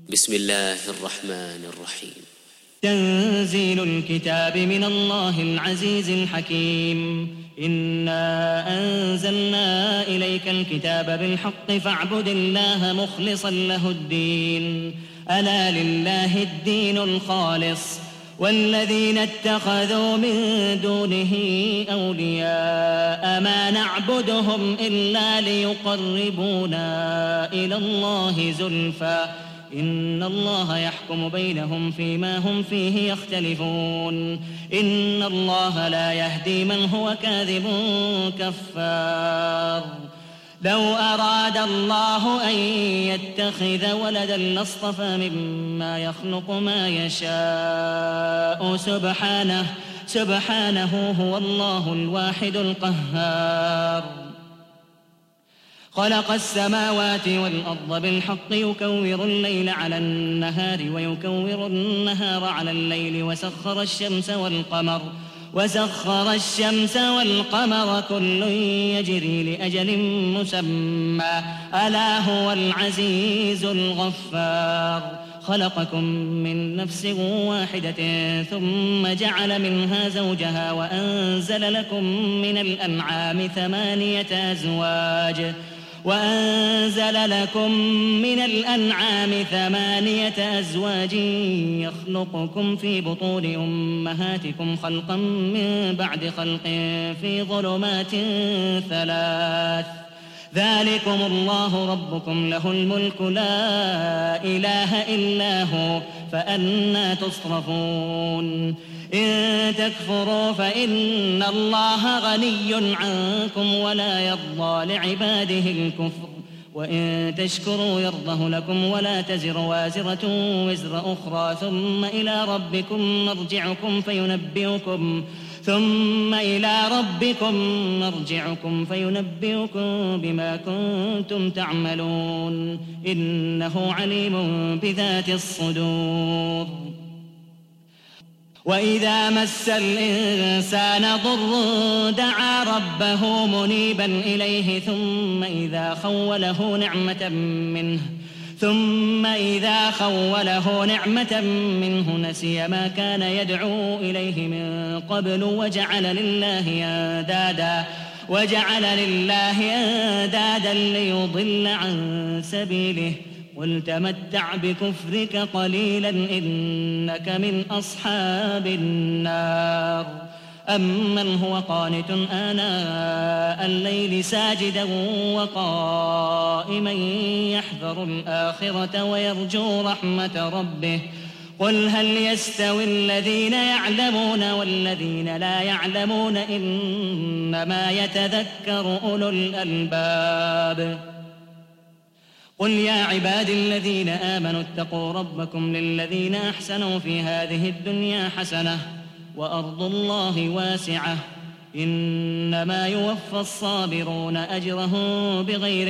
بسم الله الرحمن الرحيم. تنزيل الكتاب من الله العزيز الحكيم. إنا أنزلنا إليك الكتاب بالحق فاعبد الله مخلصا له الدين، ألا لله الدين الخالص، والذين اتخذوا من دونه أولياء ما نعبدهم إلا ليقربونا إلى الله زلفى إن الله يحكم بينهم فيما هم فيه يختلفون. إن الله لا يهدي من هو كاذب كفار. لو أراد الله أن يتخذ ولدا لاصطفى مما يخلق ما يشاء سبحانه هو الله الواحد القهار. خلق السماوات والأرض بالحق يكور الليل على النهار ويكور النهار على الليل وسخر الشمس والقمر كل يجري لأجل مسمى ألا هو العزيز الغفار. خلقكم من نفس واحدة ثم جعل منها زوجها وأنزل لكم من الأنعام ثمانية أزواج يخلقكم في بطون أمهاتكم خلقا من بعد خلق في ظلمات ثلاث. ذلكم الله ربكم له الملك لا إله إلا هو فأنى تصرفون. إن تكفروا فإن الله غني عنكم ولا يرضى لعباده الكفر وإن تشكروا يرضه لكم ولا تزر وازرة وزر أخرى ثم إلى ربكم مرجعكم فينبئكم بما كنتم تعملون إنه عليم بذات الصدور. وإذا مس الإنسان ضر دعا ربه منيبا إليه ثم إذا خوله نعمة منه نسي ما كان يدعو إليه من قبل وجعل لله أندادا ليضل عن سبيله. قل تمتع بكفرك قليلا إنك من أصحاب النار. أمن هو قانت آناء الليل ساجدا وقائما يحذر الآخرة ويرجو رحمة ربه قل هل يستوي الذين يعلمون والذين لا يعلمون إنما يتذكر أولو الألباب. قل يا عبادي الذين آمنوا اتقوا ربكم للذين أحسنوا في هذه الدنيا حسنة وأرض الله واسعة إنما يوفى الصابرون أجرهم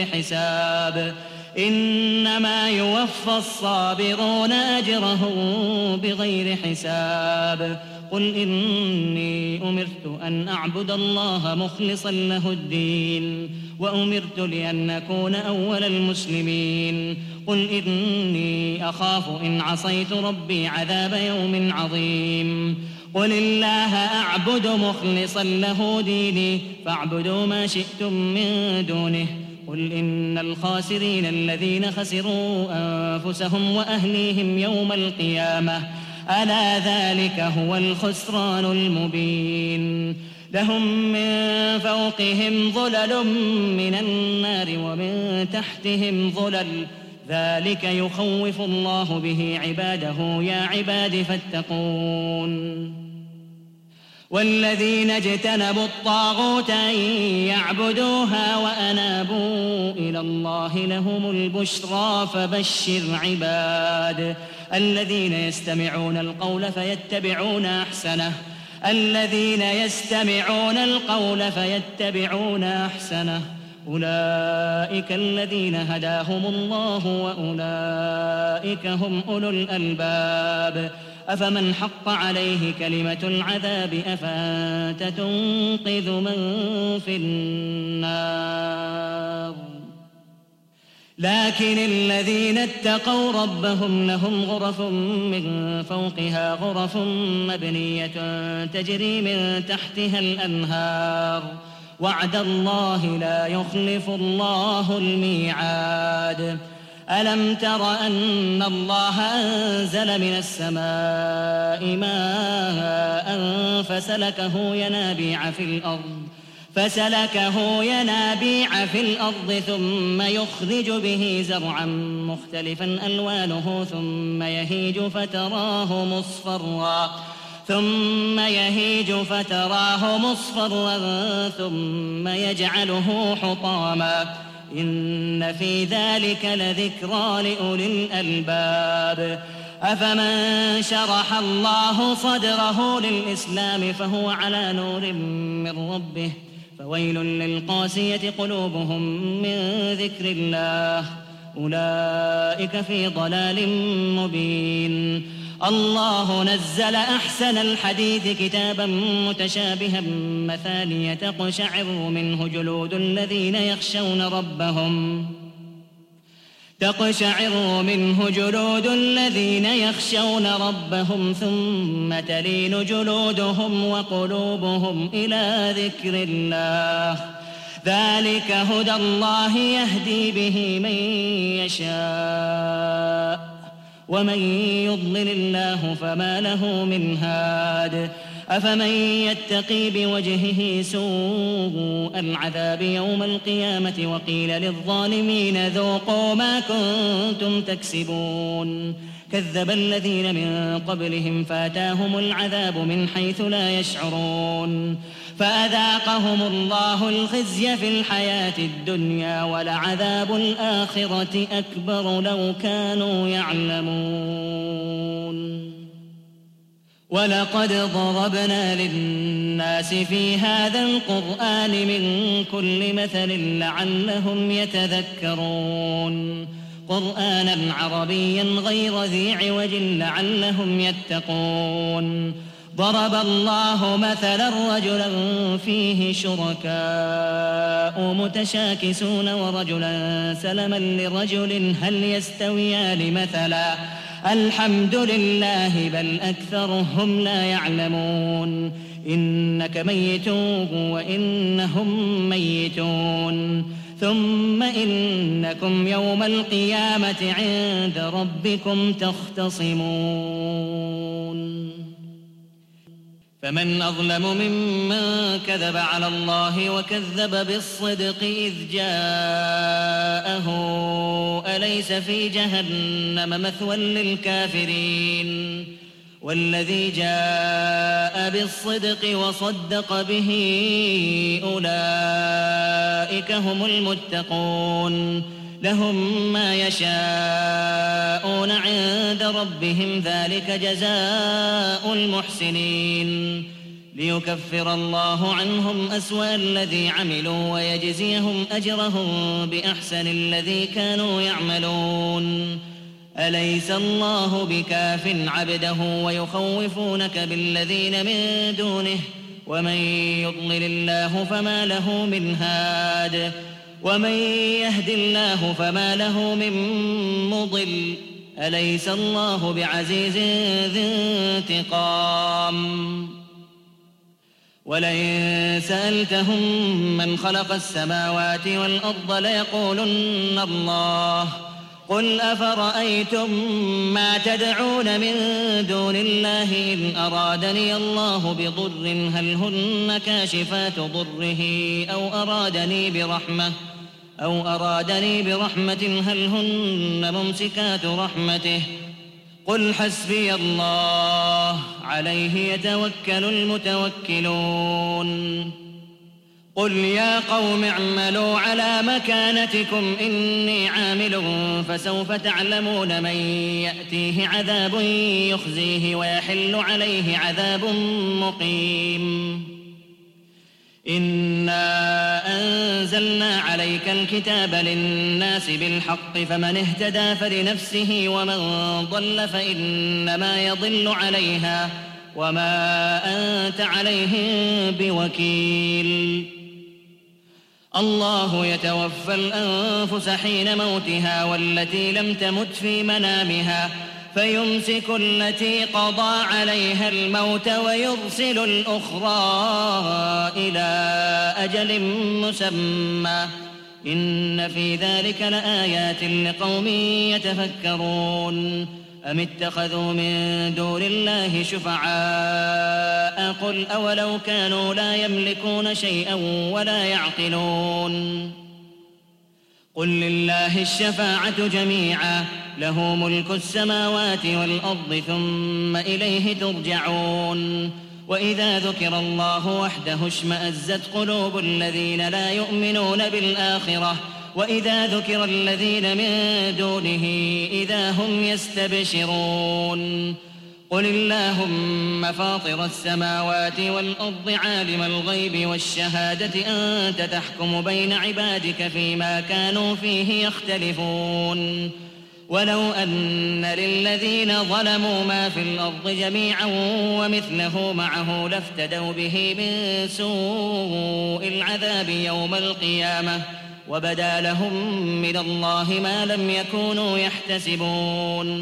بغير حساب. قل إني أمرت أن أعبد الله مخلصا له الدين وأمرت لأن أكون أول المسلمين. قل إني أخاف إن عصيت ربي عذاب يوم عظيم. قل الله أعبد مخلصا له ديني فاعبدوا ما شئتم من دونه. قل إن الخاسرين الذين خسروا أنفسهم وأهليهم يوم القيامة ألا ذلك هو الخسران المبين. لهم من فوقهم ظلل من النار ومن تحتهم ظلل ذلك يخوف الله به عباده يا عباد فاتقون. والذين اجتنبوا الطاغوت أن يعبدوها وأنابوا إلى الله لهم البشرى فبشر عباد الذين يستمعون القول فيتبعون أحسنه أولئك الذين هداهم الله وأولئك هم أولو الألباب. أفمن حق عليه كلمة العذاب أفأنت تنقذ من في النار. لكن الذين اتقوا ربهم لهم غرف من فوقها غرف مبنية تجري من تحتها الأنهار وعد الله لا يخلف الله الميعاد. ألم تر أن الله أنزل من السماء ماء فسلكه ينابيع في الأرض ثم يخرج به زرعا مختلفا ألوانه ثم يهيج فتراه مصفرا ثم يجعله حطاما إن في ذلك لذكرى لأولي الألباب. أفمن شرح الله صدره للإسلام فهو على نور من ربه فويل للقاسية قلوبهم من ذكر الله أولئك في ضلال مبين. الله نزل أحسن الحديث كتابا متشابها مثانية تقشعر منه جلود الذين يخشون ربهم ثم تلين جلودهم وقلوبهم إلى ذكر الله ذلك هدى الله يهدي به من يشاء ومن يضلل الله فما له من هاد. أفمن يتقي بوجهه سوء العذاب يوم القيامة وقيل للظالمين ذوقوا ما كنتم تكسبون كذب الذين من قبلهم فأتاهم العذاب من حيث لا يشعرون فأذاقهم الله الخزي في الحياة الدنيا ولعذاب الآخرة أكبر لو كانوا يعلمون. ولقد ضربنا للناس في هذا القرآن من كل مثل لعلهم يتذكرون قرآنا عربيا غير ذي عوج لعلهم يتقون. ضرب الله مثلا رجلا فيه شركاء متشاكسون ورجلا سلما لرجل هل يستويان مثلا الحمد لله بل أكثرهم لا يعلمون. إنك ميت وإنهم ميتون ثم إنكم يوم القيامة عند ربكم تختصمون. فمن أظلم ممن كذب على الله وكذب بالصدق إذ جاءه أليس في جهنم مثوى للكافرين والذي جاء بالصدق وصدق به أولئك هم المتقون لهم ما يشاءون عند ربهم ذلك جزاء المحسنين ليكفر الله عنهم أسوأ الذي عملوا ويجزيهم أجرهم بأحسن الذي كانوا يعملون. أليس الله بكاف عبده ويخوفونك بالذين من دونه ومن يضلل الله فما له من هاد ومن يهد الله فما له من مضل أليس الله بعزيز ذي انتقام. ولئن سألتهم من خلق السماوات والأرض ليقولن الله قل أفرأيتم ما تدعون من دون الله إن أرادني الله بضر هل هن كاشفات ضره أو أرادني برحمة هل هن ممسكات رحمته قل حسبي الله عليه يتوكل المتوكلون. قل يا قوم اعملوا على مكانتكم إني عامل فسوف تعلمون من يأتيه عذاب يخزيه ويحل عليه عذاب مقيم. إنا أنزلنا عليك الكتاب للناس بالحق فمن اهتدى فلنفسه ومن ضل فإنما يضل عليها وما أنت عليهم بوكيل. الله يتوفى الأنفس حين موتها والتي لم تمت في منامها فيمسك التي قضى عليها الموت ويرسل الأخرى إلى أجل مسمى إن في ذلك لآيات لقوم يتفكرون أم اتخذوا من دون الله شفعاء قل أولو كانوا لا يملكون شيئا ولا يعقلون قل لله الشفاعة جميعا له ملك السماوات والأرض ثم إليه ترجعون وإذا ذكر الله وحده اشمأزت قلوب الذين لا يؤمنون بالآخرة وإذا ذكر الذين من دونه إذا هم يستبشرون قل اللهم فاطر السماوات والأرض عالم الغيب والشهادة أنت تحكم بين عبادك فيما كانوا فيه يختلفون ولو أن للذين ظلموا ما في الأرض جميعا ومثله معه لافتدوا به من سوء العذاب يوم القيامة وبدا لهم من الله ما لم يكونوا يحتسبون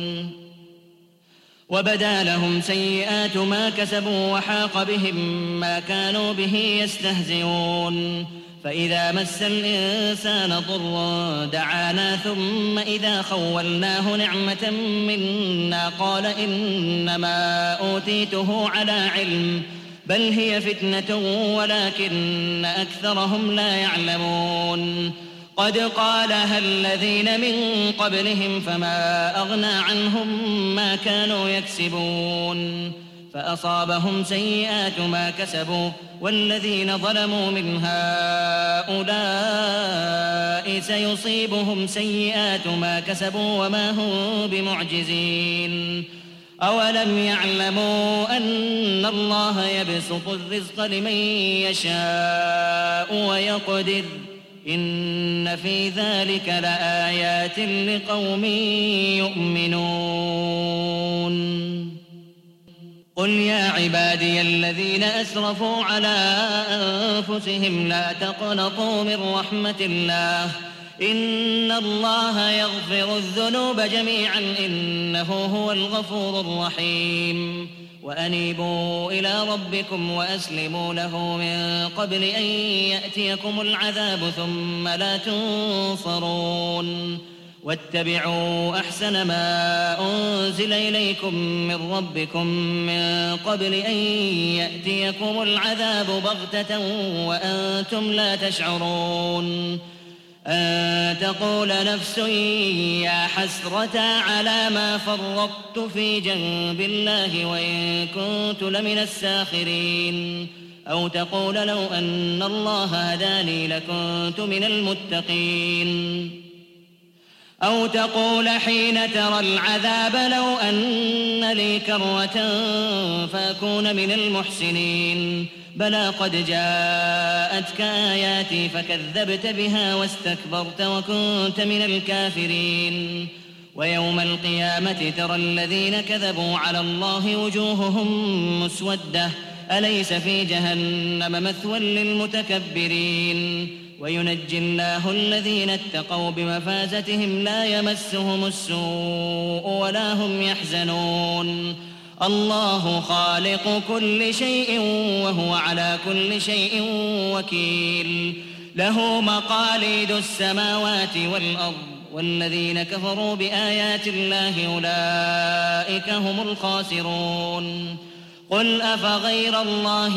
وبدا لهم سيئات ما كسبوا وحاق بهم ما كانوا به يستهزئون فإذا مس الإنسان ضر دعانا ثم إذا خولناه نعمة منا قال إنما أوتيته على علم بل هي فتنة ولكن أكثرهم لا يعلمون قد قالها الذين من قبلهم فما أغنى عنهم ما كانوا يكسبون فأصابهم سيئات ما كسبوا والذين ظلموا من هؤلاء سيصيبهم سيئات ما كسبوا وما هم بمعجزين أولم يعلموا أن الله يبسط الرزق لمن يشاء ويقدر إن في ذلك لآيات لقوم يؤمنون قل يا عبادي الذين أسرفوا على أنفسهم لا تقنطوا من رحمة الله إن الله يغفر الذنوب جميعا إنه هو الغفور الرحيم وأنيبوا إلى ربكم وأسلموا له من قبل أن يأتيكم العذاب ثم لا تنصرون واتبعوا أحسن ما أنزل إليكم من ربكم من قبل أن يأتيكم العذاب بغتة وأنتم لا تشعرون أن تقول نفس يا حسرة على ما فرطت في جنب الله وإن كنت لمن الساخرين أو تقول لو أن الله هداني لكنت من المتقين أو تقول حين ترى العذاب لو أن لي كرة فأكون من المحسنين بلى قد جاءتك آياتي فكذبت بها واستكبرت وكنت من الكافرين ويوم القيامة ترى الذين كذبوا على الله وجوههم مسودة أليس في جهنم مثوى للمتكبرين وينجي الله الذين اتقوا بمفازتهم لا يمسهم السوء ولا هم يحزنون الله خالق كل شيء وهو على كل شيء وكيل له مقاليد السماوات والأرض والذين كفروا بآيات الله أولئك هم الخاسرون قل أفغير الله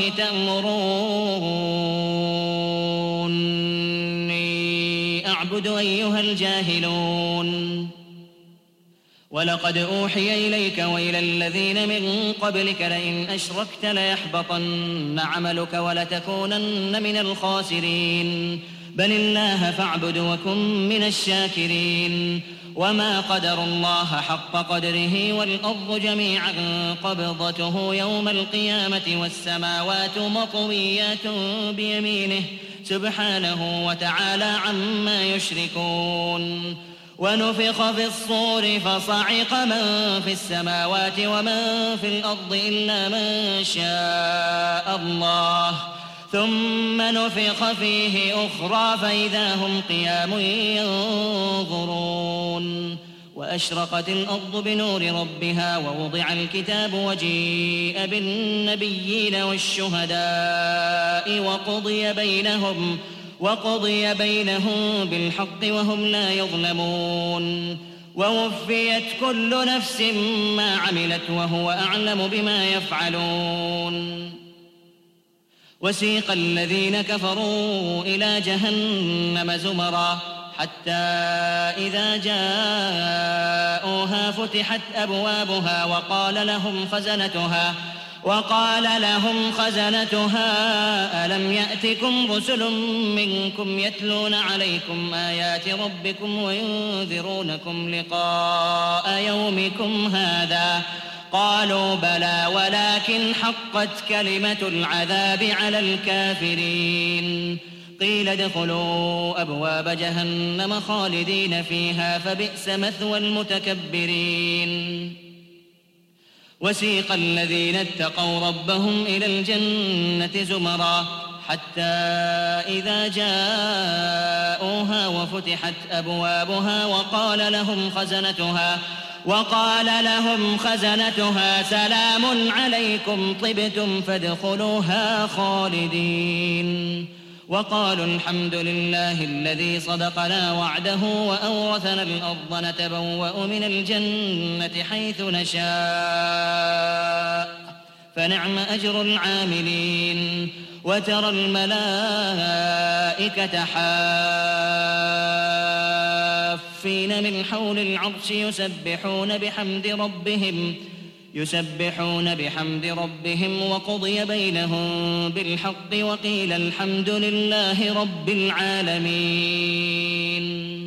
تأمروني أعبد أيها الجاهلون ولقد أوحي إليك وإلى الذين من قبلك لئن أشركت ليحبطن عملك ولتكونن من الخاسرين بل الله فاعبد وكن من الشاكرين وما قدر الله حق قدره والأرض جميعا قبضته يوم القيامة والسماوات مطويات بيمينه سبحانه وتعالى عما يشركون ونفخ في الصور فصعق من في السماوات ومن في الأرض إلا من شاء الله ثم نفخ فيه أخرى فإذا هم قيام ينظرون وأشرقت الأرض بنور ربها ووضع الكتاب وجيء بالنبيين والشهداء وقضي بينهم بالحق وهم لا يظلمون ووفيت كل نفس ما عملت وهو أعلم بما يفعلون وسيق الذين كفروا إلى جهنم زمرا حتى إذا جاءوها فتحت أبوابها وقال لهم خزنتها ألم يأتكم رسل منكم يتلون عليكم آيات ربكم وينذرونكم لقاء يومكم هذا قالوا بلى ولكن حقت كلمة العذاب على الكافرين قيل ادخلوا أبواب جهنم خالدين فيها فبئس مثوى المتكبرين وسيق الذين اتقوا ربهم إلى الجنة زمرا حتى إذا جاءوها وفتحت أبوابها وقال لهم خزنتها سلام عليكم طبتم فادخلوها خالدين وقالوا الحمد لله الذي صدقنا وعده وأورثنا الأرض نتبوأ من الجنة حيث نشاء فنعم أجر العاملين وترى الملائكة حافين من حول العرش يسبحون بحمد ربهم وقضي بينهم بالحق وقيل الحمد لله رب العالمين.